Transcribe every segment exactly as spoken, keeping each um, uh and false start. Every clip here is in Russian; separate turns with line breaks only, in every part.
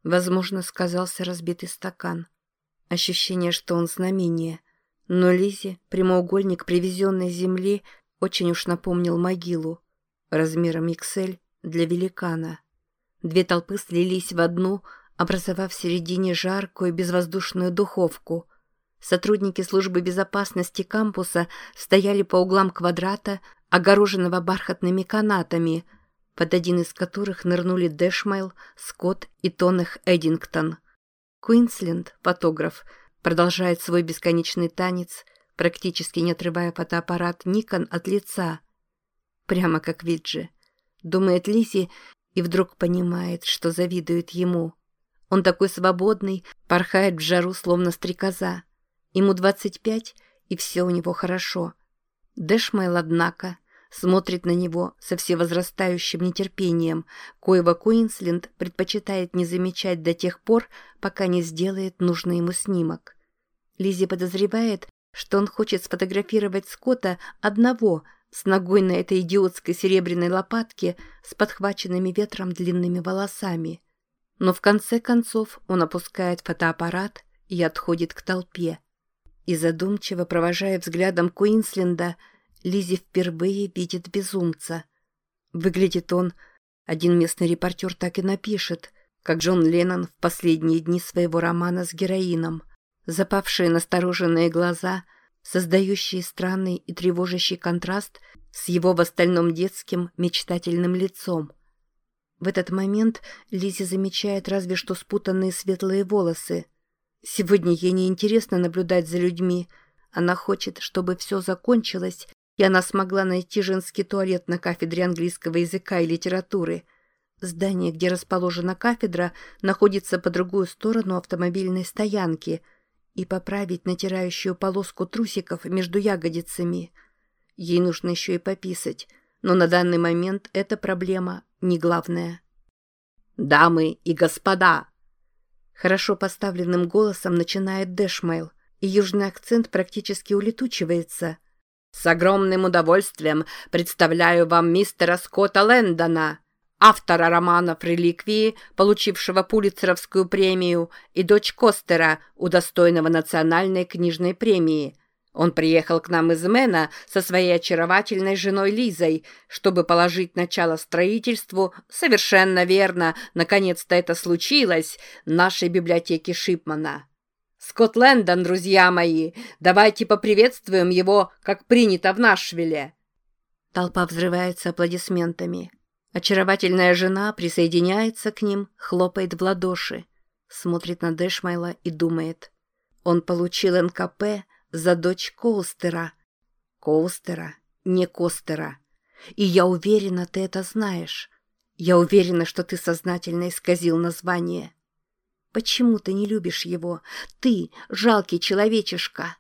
Возможно, сказался разбитый стакан. Ощущение, что он знамение. Но Лизе прямоугольник привезенной земли очень уж напомнил могилу. Размером икс эль для великана. Две толпы слились в одну, образовав в середине жаркую безвоздушную духовку. Сотрудники службы безопасности кампуса стояли по углам квадрата, огороженного бархатными канатами, под один из которых нырнули Дэшмейл, Скотт и Тонах Эдингтон. Куинсленд, фотограф, продолжает свой бесконечный танец, практически не отрывая фотоаппарат Никон от лица. Прямо как Виджи. Думает Лизи и вдруг понимает, что завидует ему. Он такой свободный, порхает в жару, словно стрекоза. Ему двадцать пять, и все у него хорошо. Дэшмейл, однако, смотрит на него со всевозрастающим нетерпением, коего Куинсленд предпочитает не замечать до тех пор, пока не сделает нужный ему снимок. Лизи подозревает, что он хочет сфотографировать Скотта одного, с ногой на этой идиотской серебряной лопатке, с подхваченными ветром длинными волосами. Но в конце концов он опускает фотоаппарат и отходит к толпе. И задумчиво провожая взглядом Куинсленда, Лизи впервые видит безумца. Выглядит он, один местный репортер так и напишет, как Джон Леннон в последние дни своего романа с героином. Запавшие настороженные глаза, создающие странный и тревожащий контраст с его в остальном детским мечтательным лицом. В этот момент Лизи замечает разве что спутанные светлые волосы. Сегодня ей неинтересно наблюдать за людьми. Она хочет, чтобы все закончилось, и она смогла найти женский туалет на кафедре английского языка и литературы. Здание, где расположена кафедра, находится по другую сторону автомобильной стоянки, и поправить натирающую полоску трусиков между ягодицами. Ей нужно еще и пописать, но на данный момент эта проблема не главная. «Дамы и господа!» Хорошо поставленным голосом начинает Дэшмейл, и южный акцент практически улетучивается. «С огромным удовольствием представляю вам мистера Скотта Лэндона, автора романов «Реликвии», получившего Пулитцеровскую премию, и дочь Костера, удостоенного национальной книжной премии. Он приехал к нам из Мэна со своей очаровательной женой Лизой, чтобы положить начало строительству, совершенно верно, наконец-то это случилось, нашей библиотеки Шипмана. Скотт Лэндон, друзья мои, давайте поприветствуем его, как принято в Нашвилле». Толпа взрывается аплодисментами. Очаровательная жена присоединяется к ним, хлопает в ладоши, смотрит на Дэшмейла и думает. Он получил эн ка пэ за дочь Коустера. Коустера, не Костера. И я уверена, ты это знаешь. Я уверена, что ты сознательно исказил название. Почему ты не любишь его? Ты, жалкий человечишка.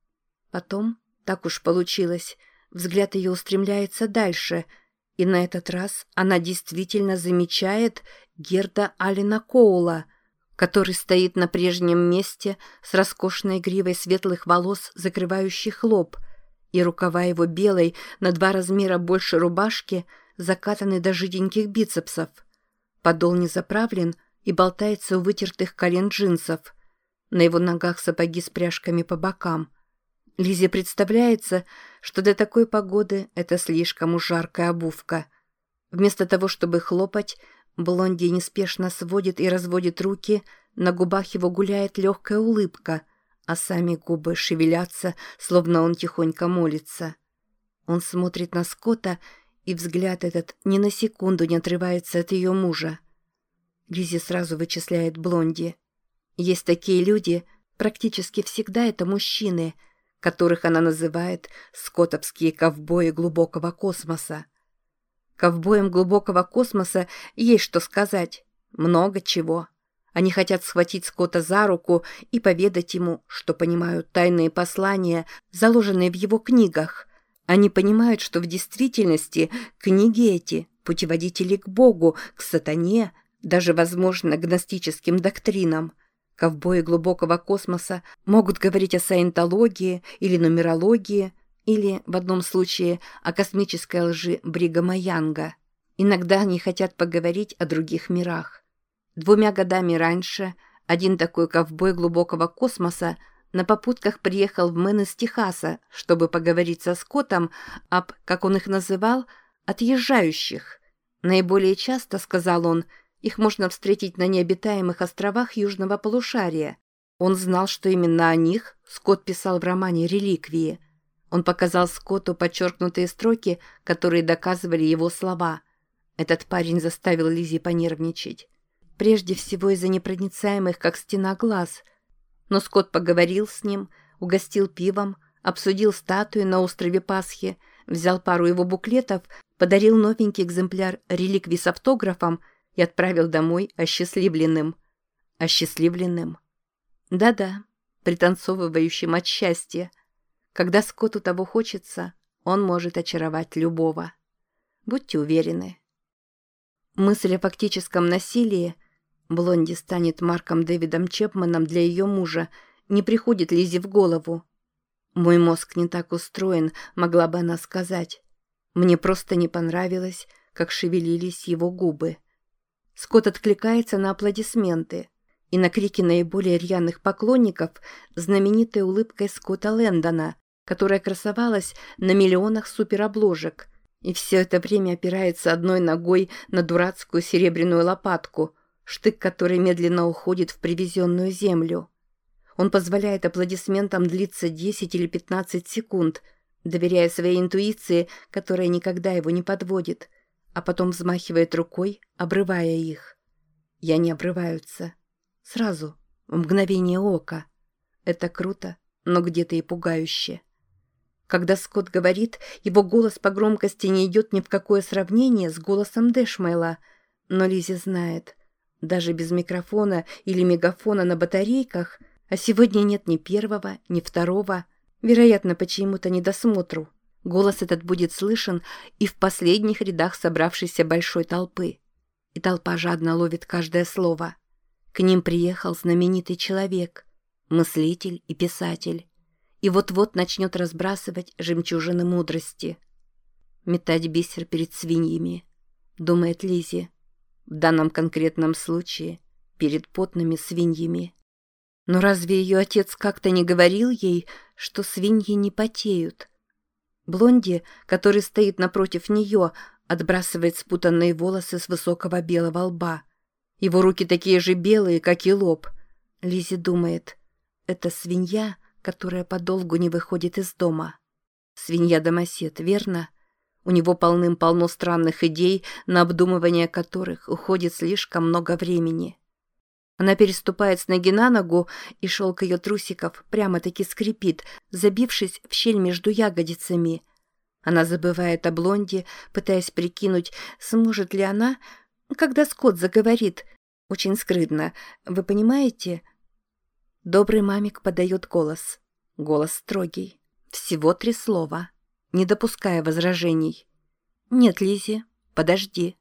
Потом, так уж получилось, взгляд ее устремляется дальше, и на этот раз она действительно замечает Герда Аллена Коула, который стоит на прежнем месте с роскошной гривой светлых волос, закрывающих лоб, и рукава его белой на два размера больше рубашки закатаны до жиденьких бицепсов. Подол не заправлен и болтается у вытертых колен джинсов. На его ногах сапоги с пряжками по бокам. Лизе представляется, что до такой погоды это слишком уж жаркая обувка. Вместо того, чтобы хлопать, Блонди неспешно сводит и разводит руки, на губах его гуляет легкая улыбка, а сами губы шевелятся, словно он тихонько молится. Он смотрит на Скотта, и взгляд этот ни на секунду не отрывается от ее мужа. Лизи сразу вычисляет Блонди. Есть такие люди, практически всегда это мужчины, которых она называет «скоттовские ковбои глубокого космоса». Ковбоям глубокого космоса есть что сказать. Много чего. Они хотят схватить Скотта за руку и поведать ему, что понимают тайные послания, заложенные в его книгах. Они понимают, что в действительности книги эти – путеводители к Богу, к сатане, даже, возможно, гностическим доктринам. Ковбои глубокого космоса могут говорить о саентологии или нумерологии, или, в одном случае, о космической лжи Бригама Янга. Иногда они хотят поговорить о других мирах. Двумя годами раньше один такой ковбой глубокого космоса на попутках приехал в Мэн из Техаса, чтобы поговорить со Скоттом об, как он их называл, отъезжающих. Наиболее часто, сказал он, их можно встретить на необитаемых островах южного полушария. Он знал, что именно о них Скотт писал в романе «Реликвии». Он показал Скотту подчеркнутые строки, которые доказывали его слова. Этот парень заставил Лиззи понервничать. Прежде всего из-за непроницаемых, как стена, глаз. Но Скотт поговорил с ним, угостил пивом, обсудил статуи на острове Пасхи, взял пару его буклетов, подарил новенький экземпляр реликвий с автографом и отправил домой осчастливленным. Осчастливленным. Да-да, пританцовывающим от счастья. Когда Скотту того хочется, он может очаровать любого. Будьте уверены. Мысль о фактическом насилии, Блонди станет Марком Дэвидом Чепманом для ее мужа, не приходит Лиззи в голову. «Мой мозг не так устроен», могла бы она сказать. Мне просто не понравилось, как шевелились его губы. Скотт откликается на аплодисменты и на крики наиболее рьяных поклонников знаменитой улыбкой Скотта Лэндона, которая красовалась на миллионах суперобложек, и все это время опирается одной ногой на дурацкую серебряную лопатку, штык которой медленно уходит в привезенную землю. Он позволяет аплодисментам длиться десять или пятнадцать секунд, доверяя своей интуиции, которая никогда его не подводит, а потом взмахивает рукой, обрывая их. И они обрываются. Сразу, в мгновение ока. Это круто, но где-то и пугающе. Когда Скотт говорит, его голос по громкости не идет ни в какое сравнение с голосом Дэшмейла, но Лиззи знает, даже без микрофона или мегафона на батарейках, а сегодня нет ни первого, ни второго, вероятно, по чьему-то недосмотру, голос этот будет слышен и в последних рядах собравшейся большой толпы. И толпа жадно ловит каждое слово. К ним приехал знаменитый человек, мыслитель и писатель, и вот-вот начнет разбрасывать жемчужины мудрости. Метать бисер перед свиньями, думает Лиззи, в данном конкретном случае перед потными свиньями. Но разве ее отец как-то не говорил ей, что свиньи не потеют? Блонди, который стоит напротив нее, отбрасывает спутанные волосы с высокого белого лба. Его руки такие же белые, как и лоб. Лиззи думает, это свинья, которая подолгу не выходит из дома. Свинья-домосед, верно? У него полным-полно странных идей, на обдумывание которых уходит слишком много времени. Она переступает с ноги на ногу, и шелк ее трусиков прямо-таки скрипит, забившись в щель между ягодицами. Она забывает о Блонди, пытаясь прикинуть, сможет ли она, когда Скотт заговорит. Очень скрытно, вы понимаете? Добрый мамик подает голос. Голос строгий. Всего три слова, не допуская возражений. «Нет, Лиззи, подожди».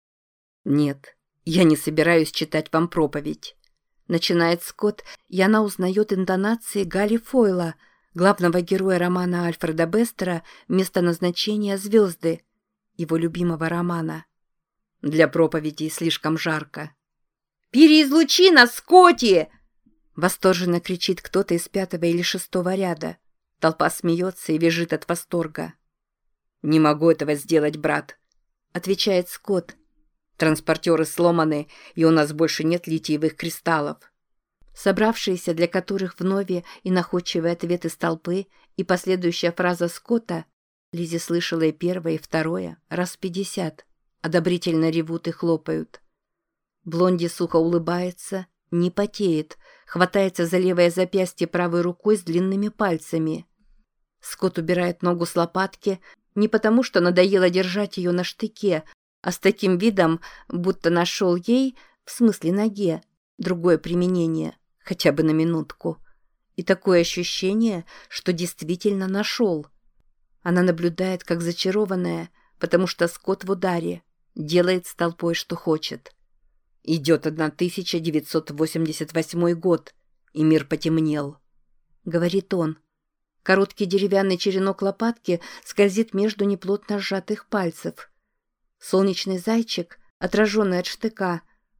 «Нет, я не собираюсь читать вам проповедь», — начинает Скотт, и она узнает интонации Галли Фойла, главного героя романа Альфреда Бестера «Место назначения звезды», его любимого романа. «Для проповедей слишком жарко». «Переизлучи нас, Скотти!» Восторженно кричит кто-то из пятого или шестого ряда. Толпа смеется и визжит от восторга. «Не могу этого сделать, брат», — отвечает Скотт. «Транспортеры сломаны, и у нас больше нет литиевых кристаллов». Собравшиеся, для которых вновь и находчивый ответ из толпы, и последующая фраза Скотта, Лиззи слышала и первое, и второе, раз пятьдесят, одобрительно ревут и хлопают. Блонди сухо улыбается, не потеет, хватается за левое запястье правой рукой с длинными пальцами. Скотт убирает ногу с лопатки, не потому что надоело держать ее на штыке, а с таким видом, будто нашел ей, в смысле ноге, другое применение, хотя бы на минутку. И такое ощущение, что действительно нашел. Она наблюдает, как зачарованная, потому что Скотт в ударе, делает с толпой, что хочет. Идет тысяча девятьсот восемьдесят восьмой год, и мир потемнел, — говорит он. Короткий деревянный черенок лопатки скользит между неплотно сжатых пальцев. Солнечный зайчик, отраженный от штыка,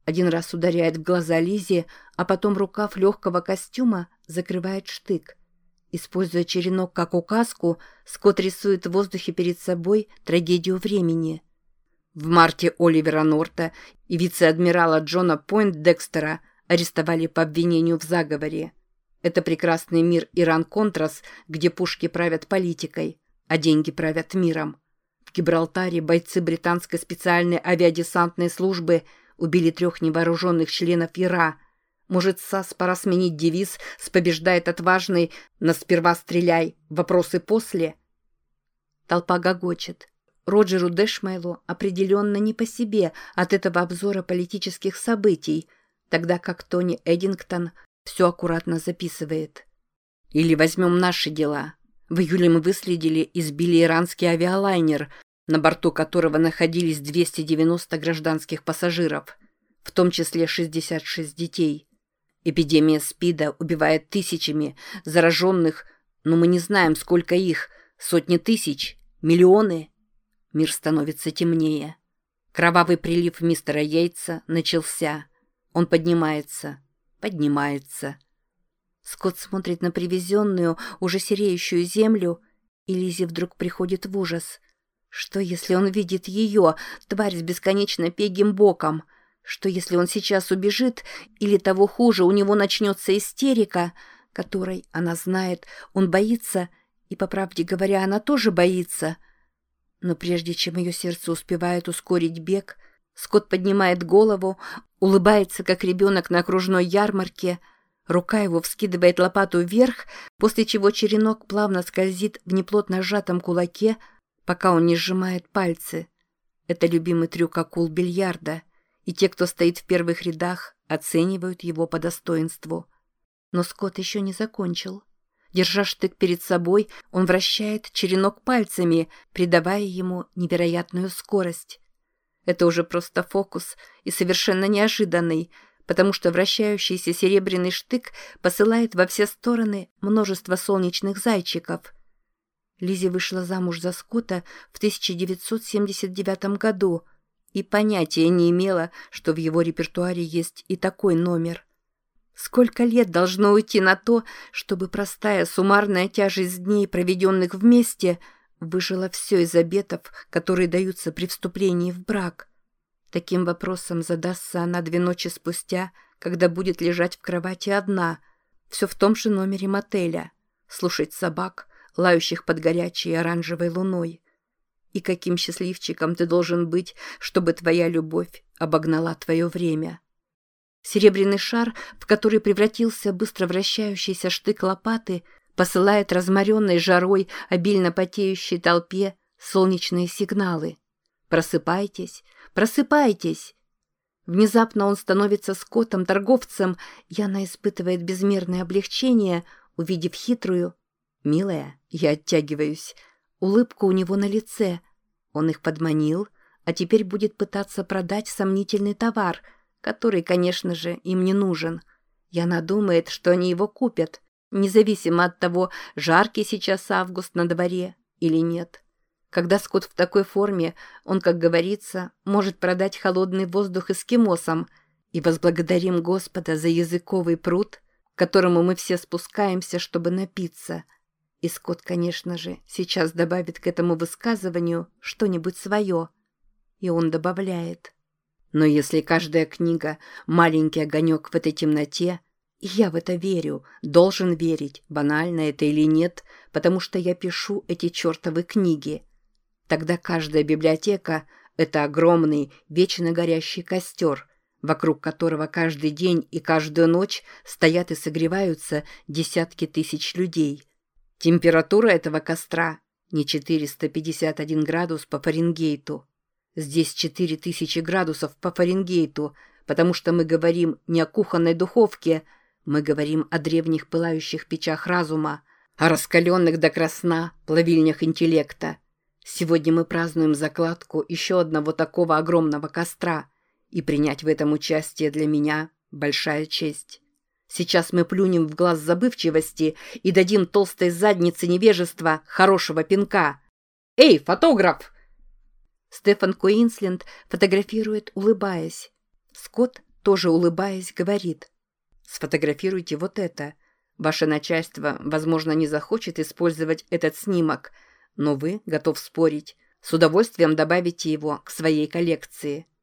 Один раз ударяет в глаза Лизе, а потом рукав легкого костюма закрывает штык. Используя черенок как указку, Скотт рисует в воздухе перед собой трагедию времени. В марте Оливера Норта и вице-адмирала Джона Пойнт-Декстера арестовали по обвинению в заговоре. Это прекрасный мир Иран-Контрас, где пушки правят политикой, а деньги правят миром. В Гибралтаре бойцы британской специальной авиадесантной службы убили трех невооруженных членов ИРА. Может, САС пора сменить девиз с «побеждает отважный» на «сперва стреляй, вопросы после»? Толпа гогочет. Роджеру Дэшмейлу определенно не по себе от этого обзора политических событий, тогда как Тони Эддингтон все аккуратно записывает. Или возьмем наши дела. В июле мы выследили и сбили иранский авиалайнер, на борту которого находились двести девяносто гражданских пассажиров, в том числе шестьдесят шесть детей. Эпидемия СПИДа убивает тысячами зараженных, но мы не знаем, сколько их, сотни тысяч, миллионы. Мир становится темнее. Кровавый прилив мистера Йейтса начался. Он поднимается, поднимается. Скотт смотрит на привезенную, уже сереющую землю, и Лизе вдруг приходит в ужас. Что, если он видит ее, тварь с бесконечно пегим боком? Что, если он сейчас убежит, или того хуже, у него начнется истерика, которой, она знает, он боится, и, по правде говоря, она тоже боится. Но прежде чем ее сердце успевает ускорить бег, Скотт поднимает голову, улыбается, как ребенок на окружной ярмарке. Рука его вскидывает лопату вверх, после чего черенок плавно скользит в неплотно сжатом кулаке, пока он не сжимает пальцы. Это любимый трюк акул бильярда, и те, кто стоит в первых рядах, оценивают его по достоинству. Но Скотт еще не закончил. Держа штык перед собой, он вращает черенок пальцами, придавая ему невероятную скорость. Это уже просто фокус и совершенно неожиданный, потому что вращающийся серебряный штык посылает во все стороны множество солнечных зайчиков. Лизи вышла замуж за Скотта в тысяча девятьсот семьдесят девятом году и понятия не имела, что в его репертуаре есть и такой номер. Сколько лет должно уйти на то, чтобы простая суммарная тяжесть дней, проведенных вместе, выжила все из обетов, которые даются при вступлении в брак? Таким вопросом задастся она две ночи спустя, когда будет лежать в кровати одна, все в том же номере мотеля, слушать собак, лающих под горячей оранжевой луной. И каким счастливчиком ты должен быть, чтобы твоя любовь обогнала твое время? Серебряный шар, в который превратился быстро вращающийся штык лопаты, посылает разморенной жарой обильно потеющей толпе солнечные сигналы. «Просыпайтесь! Просыпайтесь!» Внезапно он становится Скоттом-торговцем, и она испытывает безмерное облегчение, увидев хитрую «Милая, я оттягиваюсь» улыбку у него на лице. Он их подманил, а теперь будет пытаться продать сомнительный товар, который, конечно же, им не нужен. И она думает, что они его купят, независимо от того, жаркий сейчас август на дворе или нет. Когда Скотт в такой форме, он, как говорится, может продать холодный воздух эскимосам, и возблагодарим Господа за языковый пруд, к которому мы все спускаемся, чтобы напиться. И Скотт, конечно же, сейчас добавит к этому высказыванию что-нибудь свое. И он добавляет: «Но если каждая книга — маленький огонек в этой темноте, и я в это верю, должен верить, банально это или нет, потому что я пишу эти чертовы книги, тогда каждая библиотека — это огромный, вечно горящий костер, вокруг которого каждый день и каждую ночь стоят и согреваются десятки тысяч людей. Температура этого костра не четыреста пятьдесят один градус по Фаренгейту. Здесь четыре тысячи градусов по Фаренгейту, потому что мы говорим не о кухонной духовке, мы говорим о древних пылающих печах разума, о раскаленных до красна плавильнях интеллекта. Сегодня мы празднуем закладку еще одного такого огромного костра, и принять в этом участие для меня – большая честь. Сейчас мы плюнем в глаз забывчивости и дадим толстой заднице невежества хорошего пинка. Эй, фотограф!» Стефан Куинсленд фотографирует, улыбаясь. Скотт, тоже улыбаясь, говорит: «Сфотографируйте вот это. Ваше начальство, возможно, не захочет использовать этот снимок, но вы, готов спорить, с удовольствием добавите его к своей коллекции.